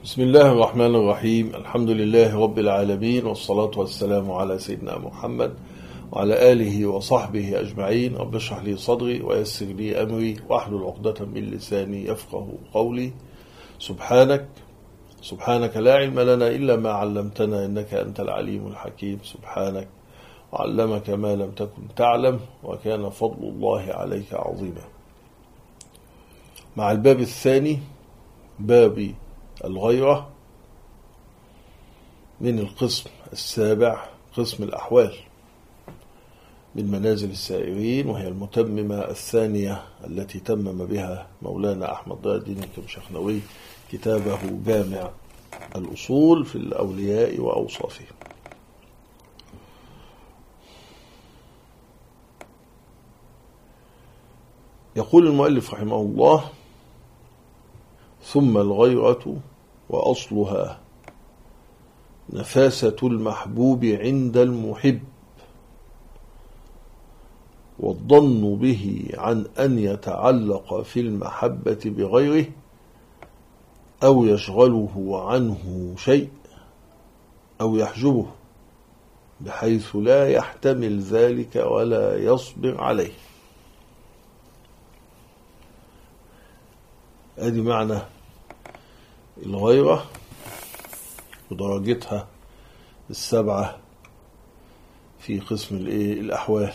بسم الله الرحمن الرحيم. الحمد لله رب العالمين، والصلاة والسلام على سيدنا محمد وعلى آله وصحبه أجمعين. رب اشرح لي صدري ويسر لي أمري واحلل عقدة من لساني يفقه قولي. سبحانك لا علم لنا إلا ما علمتنا إنك أنت العليم الحكيم. سبحانك وعلمك ما لم تكن تعلم، وكان فضل الله عليك عظيما. مع الباب الثاني، باب الغيرة، من القسم السابع، قسم الأحوال من منازل السائرين، وهي المتممة الثانية التي تمم بها مولانا أحمد ضياء الدين الكمشخنوي كتابه جامع الأصول في الأولياء وأوصافهم. يقول المؤلف رحمه الله: ثم الغيرة وأصلها نفاسة المحبوب عند المحب، والظن به عن أن يتعلق في المحبة بغيره أو يشغله عنه شيء أو يحجبه بحيث لا يحتمل ذلك ولا يصبر عليه. هذه معنى الغيرة ودرجتها السبعة في قسم الأحوال.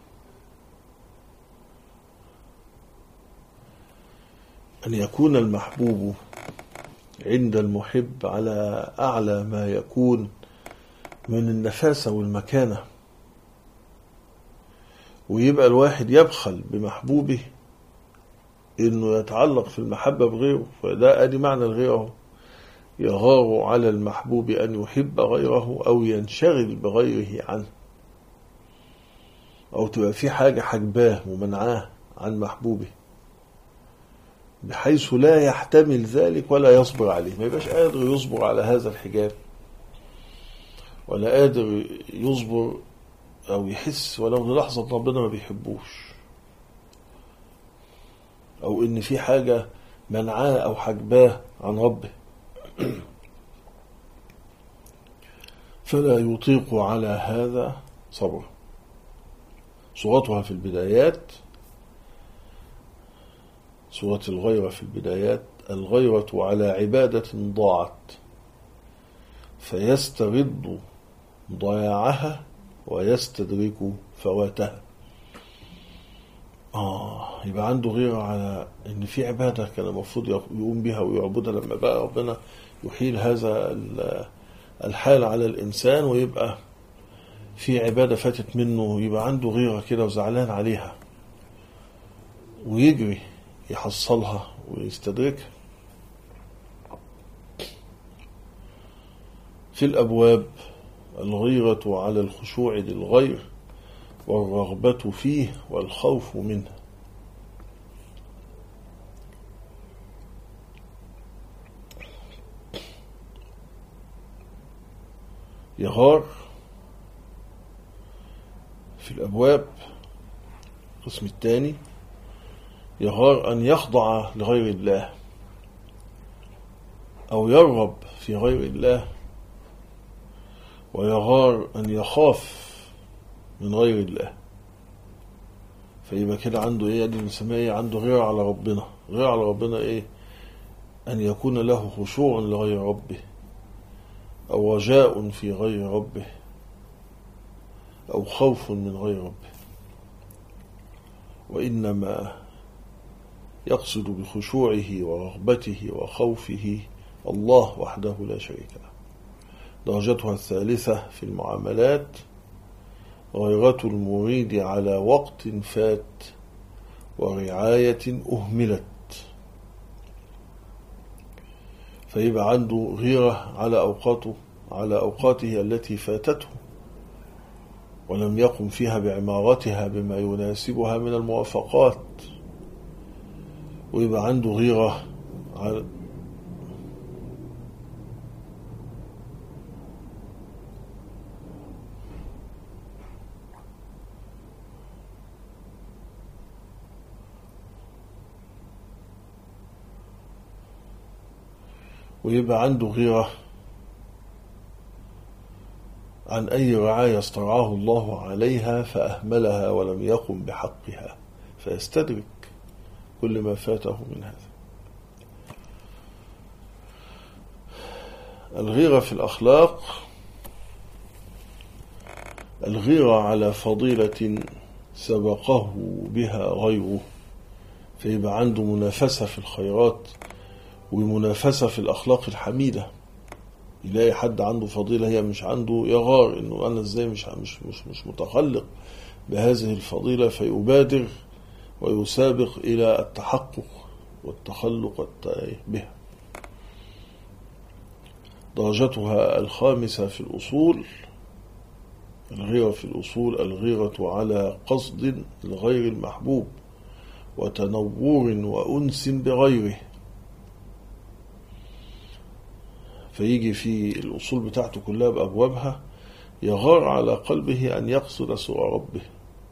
أن يكون المحبوب عند المحب على أعلى ما يكون من النفاسة والمكانة، ويبقى الواحد يبخل بمحبوبه إنه يتعلق في المحبة بغيره. فده أدي معنى الغيرة، يغار على المحبوب أن يحب غيره أو ينشغل بغيره عنه، أو تبقى في حاجة حجباه ومنعاه عن محبوبه بحيث لا يحتمل ذلك ولا يصبر عليه. ما يبقاش قادر يصبر على هذا الحجاب، ولا قادر يصبر أو يحس ولو للحظة ربنا ما بيحبوش، أو إن في حاجة منعاه أو حجباه عن ربه، فلا يطيق على هذا صبر. صورتها في البدايات، صورة الغيرة في البدايات: الغيرة على عبادة ضاعت فيسترد ضياعها ويستدرك فواتها. يبقى عنده غيرة على ان في عبادة كان المفروض يقوم بها ويعبدها، لما بقى ربنا يحيل هذا الحال على الإنسان ويبقى في عبادة فاتت منه، يبقى عنده غيرة كده وزعلان عليها، ويجري يحصلها ويستدركها. في الأبواب: الغيرة على الخشوع للغير والرغبة فيه والخوف منه. يغار في الأبواب القسم الثاني: يغار أن يخضع لغير الله أو يرغب في غير الله، ويغار أن يخاف من غير الله. فيبقى كده عنده دي نسميه عنده غير على ربنا. غير على ربنا أن يكون له خشوع لغير ربه، أو رجاء في غير ربه، أو خوف من غير ربه. وإنما يقصد بخشوعه ورغبته وخوفه الله وحده لا شريك له. درجتها الثالثة في المعاملات: غيرة المريد على وقت فات ورعاية أهملت. فيبقى عنده غيرة على أوقاته التي فاتته ولم يقم فيها بعمارتها بما يناسبها من الموافقات، ويبقى عنده غيرة على ويبقى عنده غيرة عن أي رعاية استرعاه الله عليها فأهملها ولم يقم بحقها، فيستدرك كل ما فاته من هذا. الغيرة في الأخلاق، الغيرة على فضيلة سبقه بها غيره، فيبقى عنده منافسة في الخيرات ومنافسة في الأخلاق الحميدة. يلاقي حد عنده فضيلة هي مش عنده، يغار إنه أنا إزاي مش متخلق بهذه الفضيلة، فيبادر ويسابق إلى التحقق والتخلق بها. درجتها الخامسة في الأصول، الغيرة في الأصول الغيرة على قصد الغير المحبوب وتنور وأنس بغيره. فيجي في الأصول بتاعته كلها بأبوابها يغار على قلبه أن يقصد سوء ربه،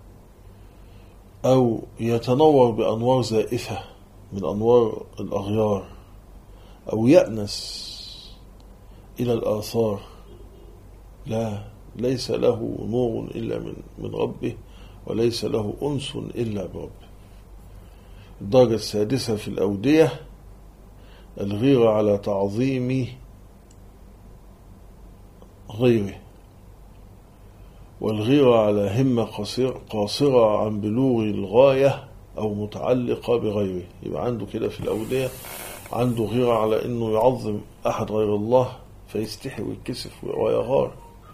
أو يتنور بأنوار زائفة من أنوار الأغيار، أو يأنس إلى الآثار. لا، ليس له نور إلا من ربه، وليس له أنس إلا بربه. الدرجة السادسة في الأودية الغيرة على تعظيم غيره، والغيرة على همة قاصرة عن بلوغ الغاية أو متعلقة بغيره. يبقى عنده كده في الأودية عنده غيرة على أنه يعظم أحد غير الله، فيستحي ويتكسف ويغار،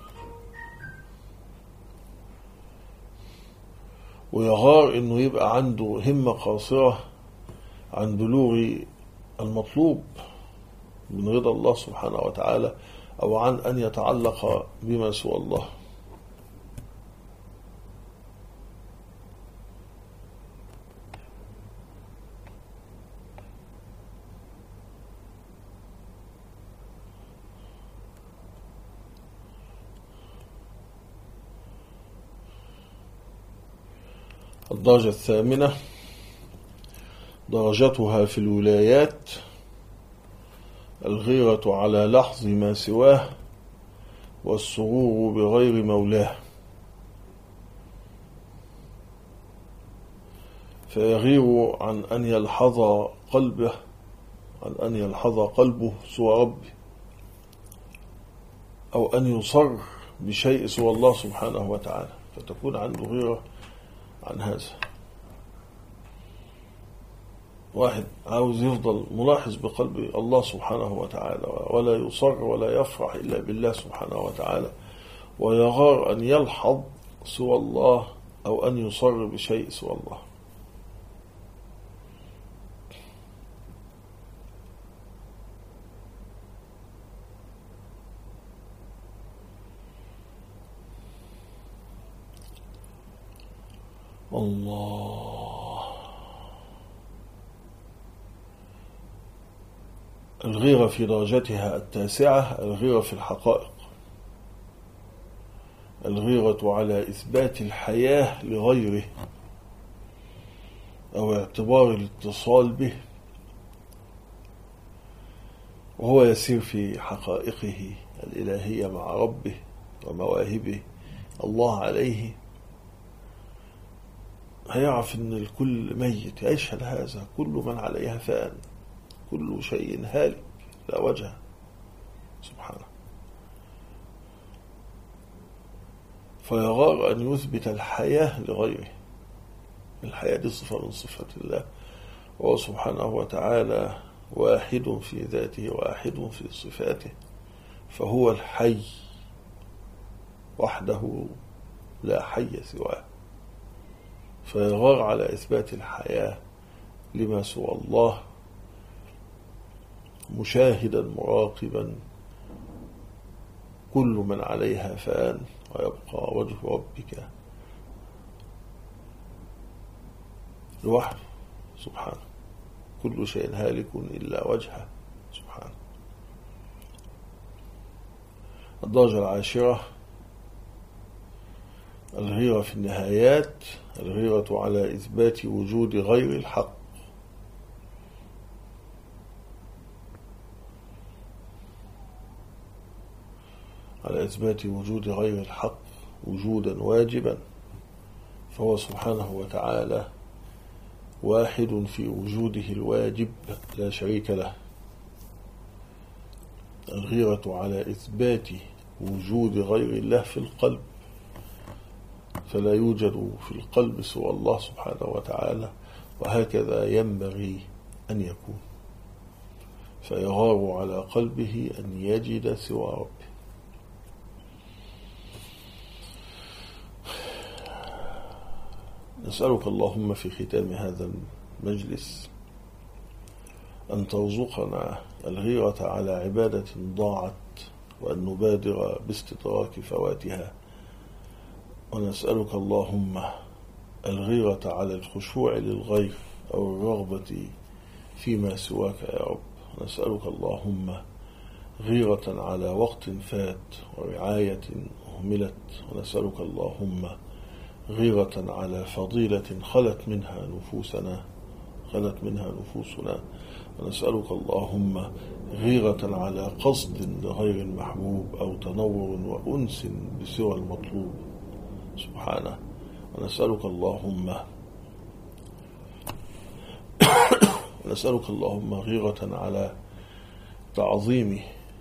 ويغار أنه يبقى عنده همة قاصرة عن بلوغ المطلوب من رضا الله سبحانه وتعالى، أو عن أن يتعلق بما سوى الله. الدرجة الثامنة درجتها في الولايات الغيرة على لحظ ما سواه والسرور بغير مولاه، فيغير عن أن يلحظ قلبه سوى ربه، أو أن يصر بشيء سوى الله سبحانه وتعالى، فتكون عنده غيرة عن هذا. واحد عاوز يفضل ملاحظ بقلب الله سبحانه وتعالى، ولا يصر ولا يفرح إلا بالله سبحانه وتعالى، ويغار أن يلحظ سوى الله أو أن يصر بشيء سوى الله. الله. الغيرة في درجتها التاسعة الغيرة في الحقائق، الغيرة على إثبات الحياة لغيره أو اعتبار الاتصال به، وهو يسير في حقائقه الإلهية مع ربه ومواهبه الله عليه. هيعرف أن الكل ميت، يشهد هذا: كل من عليها فان، كل شيء هالك لا وجه سبحانه. فيغار أن يثبت الحياة لغيره. الحياة دي صفة من صفات الله، وهو سبحانه وتعالى واحد في ذاته واحد في صفاته، فهو الحي وحده لا حي سواه. فيغار على إثبات الحياة لما سوى الله، مشاهدا مراقبا: كل من عليها فان ويبقى وجه ربك لوحده سبحانه، كل شيء هالك إلا وجهه سبحانه. الدرجة العاشرة الغيرة في النهايات الغيرة على إثبات وجود غير الحق، على إثبات وجود غير الحق وجودا واجبا، فهو سبحانه وتعالى واحد في وجوده الواجب لا شريك له. الغيرة على إثبات وجود غير الله في القلب، فلا يوجد في القلب سوى الله سبحانه وتعالى، وهكذا ينبغي أن يكون، فيغار على قلبه أن يجد سوى ربه. نسألك اللهم في ختام هذا المجلس أن ترزقنا الغيرة على عبادة ضاعت، وأن نبادر باستدراك فواتها. ونسألك اللهم الغيرة على الخشوع للغير أو الرغبة فيما سواك يا رب. نسألك اللهم غيرة على وقت فات ورعاية أهملت. ونسألك اللهم غيرة على فضيلة خلت منها نفوسنا. ونسألك اللهم غيرة على قصد لغير المحبوب أو تنور وأنس بسوى المطلوب سبحانه. ونسألك اللهم غيرة على تعظيم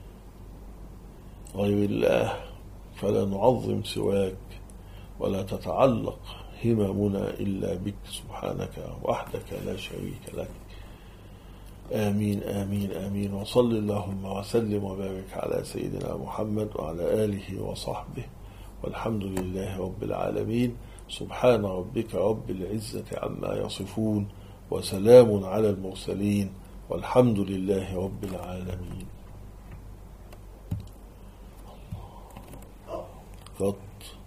غير الله، فلا نعظم سواك ولا تتعلق هممنا إلا بك سبحانك وحدك لا شريك لك. آمين آمين آمين. وصل اللهم وسلم وبارك على سيدنا محمد وعلى آله وصحبه، والحمد لله رب العالمين. سبحان ربك رب العزة عما يصفون، وسلام على المرسلين، والحمد لله رب العالمين. قط